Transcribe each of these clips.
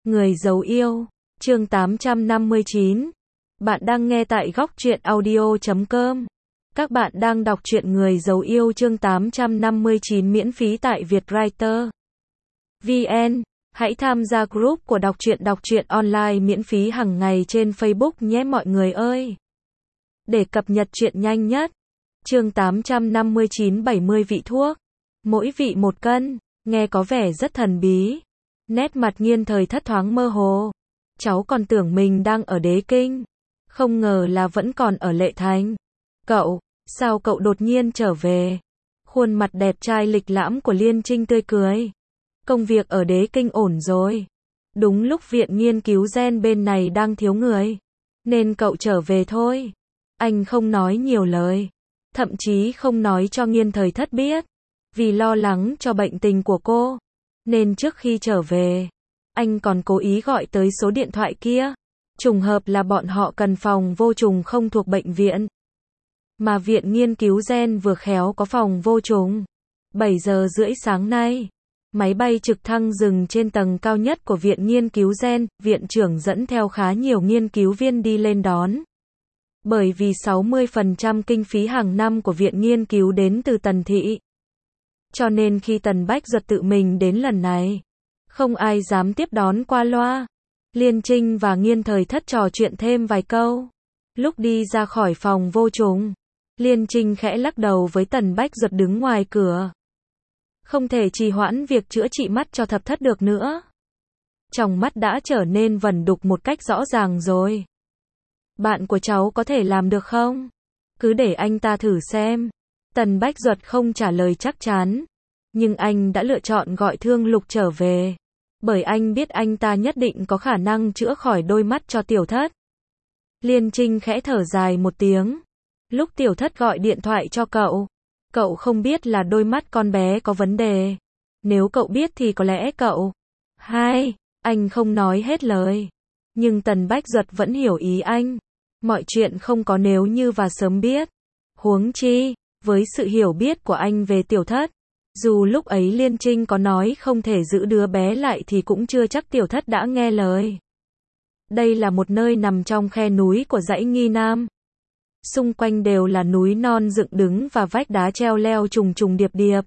Người giấu yêu, chương 859. Bạn đang nghe tại góc truyện audio.com. Các bạn đang đọc truyện Người giấu yêu chương 859 miễn phí tại Vietwriter VN. Hãy tham gia group của đọc truyện online miễn phí hàng ngày trên Facebook nhé mọi người ơi. Để cập nhật truyện nhanh nhất. Chương 859 70 vị thuốc. Mỗi vị 1 cân, nghe có vẻ rất thần bí. Nét mặt Nghiên Thời Thất thoáng mơ hồ. Cháu còn tưởng mình đang ở Đế Kinh. Không ngờ là vẫn còn ở Lệ Thành. Cậu, sao cậu đột nhiên trở về? Khuôn mặt đẹp trai lịch lãm của Liên Trinh tươi cười. Công việc ở Đế Kinh ổn rồi. Đúng lúc viện nghiên cứu gen bên này đang thiếu người. Nên cậu trở về thôi. Anh không nói nhiều lời. Thậm chí không nói cho Nghiên Thời Thất biết. Vì lo lắng cho bệnh tình của cô. Nên trước khi trở về, anh còn cố ý gọi tới số điện thoại kia. Trùng hợp là bọn họ cần phòng vô trùng không thuộc bệnh viện. Mà viện nghiên cứu gen vừa khéo có phòng vô trùng. 7 giờ rưỡi sáng nay, máy bay trực thăng dừng trên tầng cao nhất của viện nghiên cứu gen, viện trưởng dẫn theo khá nhiều nghiên cứu viên đi lên đón. Bởi vì 60% kinh phí hàng năm của viện nghiên cứu đến từ Tần Thị. Cho nên khi Tần Bách Duật tự mình đến lần này, không ai dám tiếp đón qua loa. Liên Trinh và Nghiên Thời Thất trò chuyện thêm vài câu. Lúc đi ra khỏi phòng vô trùng, Liên Trinh khẽ lắc đầu với Tần Bách Duật đứng ngoài cửa. Không thể trì hoãn việc chữa trị mắt cho Thập Thất được nữa. Trong mắt đã trở nên vẩn đục một cách rõ ràng rồi. Bạn của cháu có thể làm được không? Cứ để anh ta thử xem. Tần Bách Duật không trả lời chắc chắn. Nhưng anh đã lựa chọn gọi Thương Lục trở về. Bởi anh biết anh ta nhất định có khả năng chữa khỏi đôi mắt cho Tiểu Thất. Liên Trinh khẽ thở dài một tiếng. Lúc Tiểu Thất gọi điện thoại cho cậu, cậu không biết là đôi mắt con bé có vấn đề. Nếu cậu biết thì có lẽ cậu... Anh không nói hết lời. Nhưng Tần Bách Duật vẫn hiểu ý anh. Mọi chuyện không có nếu như và sớm biết. Huống chi, với sự hiểu biết của anh về Tiểu Thất, dù lúc ấy Liên Trinh có nói không thể giữ đứa bé lại thì cũng chưa chắc Tiểu Thất đã nghe lời. Đây là một nơi nằm trong khe núi của dãy Nghi Nam. Xung quanh đều là núi non dựng đứng và vách đá treo leo trùng trùng điệp điệp.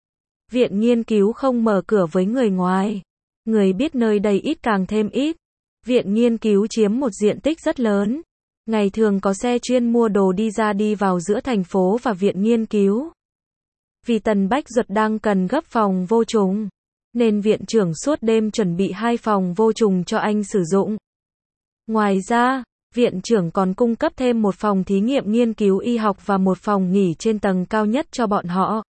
Viện nghiên cứu không mở cửa với người ngoài. Người biết nơi đây ít càng thêm ít. Viện nghiên cứu chiếm một diện tích rất lớn. Ngày thường có xe chuyên mua đồ đi ra đi vào giữa thành phố và viện nghiên cứu. Vì Tần Bách Duật đang cần gấp phòng vô trùng, nên viện trưởng suốt đêm chuẩn bị 2 phòng vô trùng cho anh sử dụng. Ngoài ra, viện trưởng còn cung cấp thêm một phòng thí nghiệm nghiên cứu y học và một phòng nghỉ trên tầng cao nhất cho bọn họ.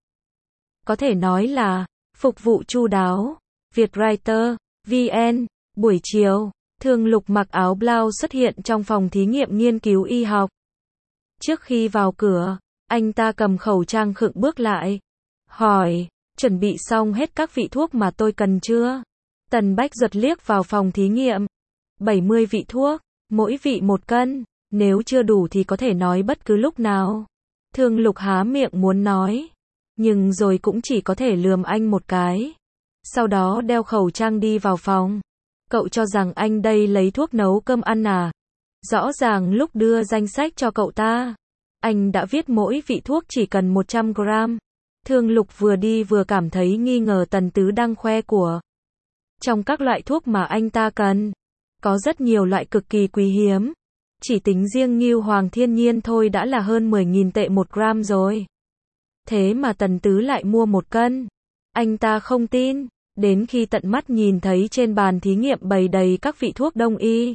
Có thể nói là phục vụ chu đáo. Vietwriter VN. Buổi chiều, Thương Lục mặc áo blau xuất hiện trong phòng thí nghiệm nghiên cứu y học. Trước khi vào cửa, anh ta cầm khẩu trang khựng bước lại. Hỏi, chuẩn bị xong hết các vị thuốc mà tôi cần chưa? Tần Bách Duật liếc vào phòng thí nghiệm. 70 vị thuốc, mỗi vị 1 cân. Nếu chưa đủ thì có thể nói bất cứ lúc nào. Thương Lục há miệng muốn nói. Nhưng rồi cũng chỉ có thể lườm anh một cái. Sau đó đeo khẩu trang đi vào phòng. Cậu cho rằng anh đây lấy thuốc nấu cơm ăn à? Rõ ràng lúc đưa danh sách cho cậu ta, anh đã viết mỗi vị thuốc chỉ cần 100 gram. Thương Lục vừa đi vừa cảm thấy nghi ngờ Tần Tứ đang khoe của. Trong các loại thuốc mà anh ta cần, có rất nhiều loại cực kỳ quý hiếm. Chỉ tính riêng Ngưu Hoàng Thiên Nhiên thôi đã là hơn 10.000 tệ 1 gram rồi. Thế mà Tần Tứ lại mua 1 cân. Anh ta không tin. Đến khi tận mắt nhìn thấy trên bàn thí nghiệm bày đầy các vị thuốc đông y.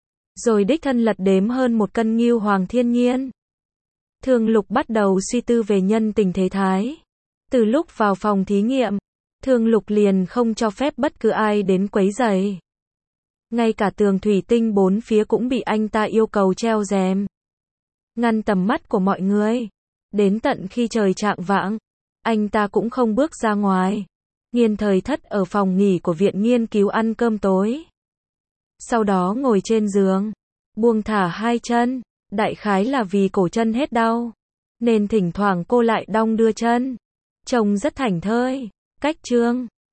Rồi đích thân lật đếm hơn 1 cân Ngưu Hoàng Thiên Nhiên. Thương Lục bắt đầu suy tư về nhân tình thế thái. Từ lúc vào phòng thí nghiệm, Thương Lục liền không cho phép bất cứ ai đến quấy rầy. Ngay cả tường thủy tinh 4 phía cũng bị anh ta yêu cầu treo rèm. Ngăn tầm mắt của mọi người. Đến tận khi trời chạng vạng, anh ta cũng không bước ra ngoài. Nghiên Thời Thất ở phòng nghỉ của viện nghiên cứu ăn cơm tối. Sau đó ngồi trên giường, buông thả 2 chân, đại khái là vì cổ chân hết đau, nên thỉnh thoảng cô lại đong đưa chân. Trông rất thảnh thơi, cách trương.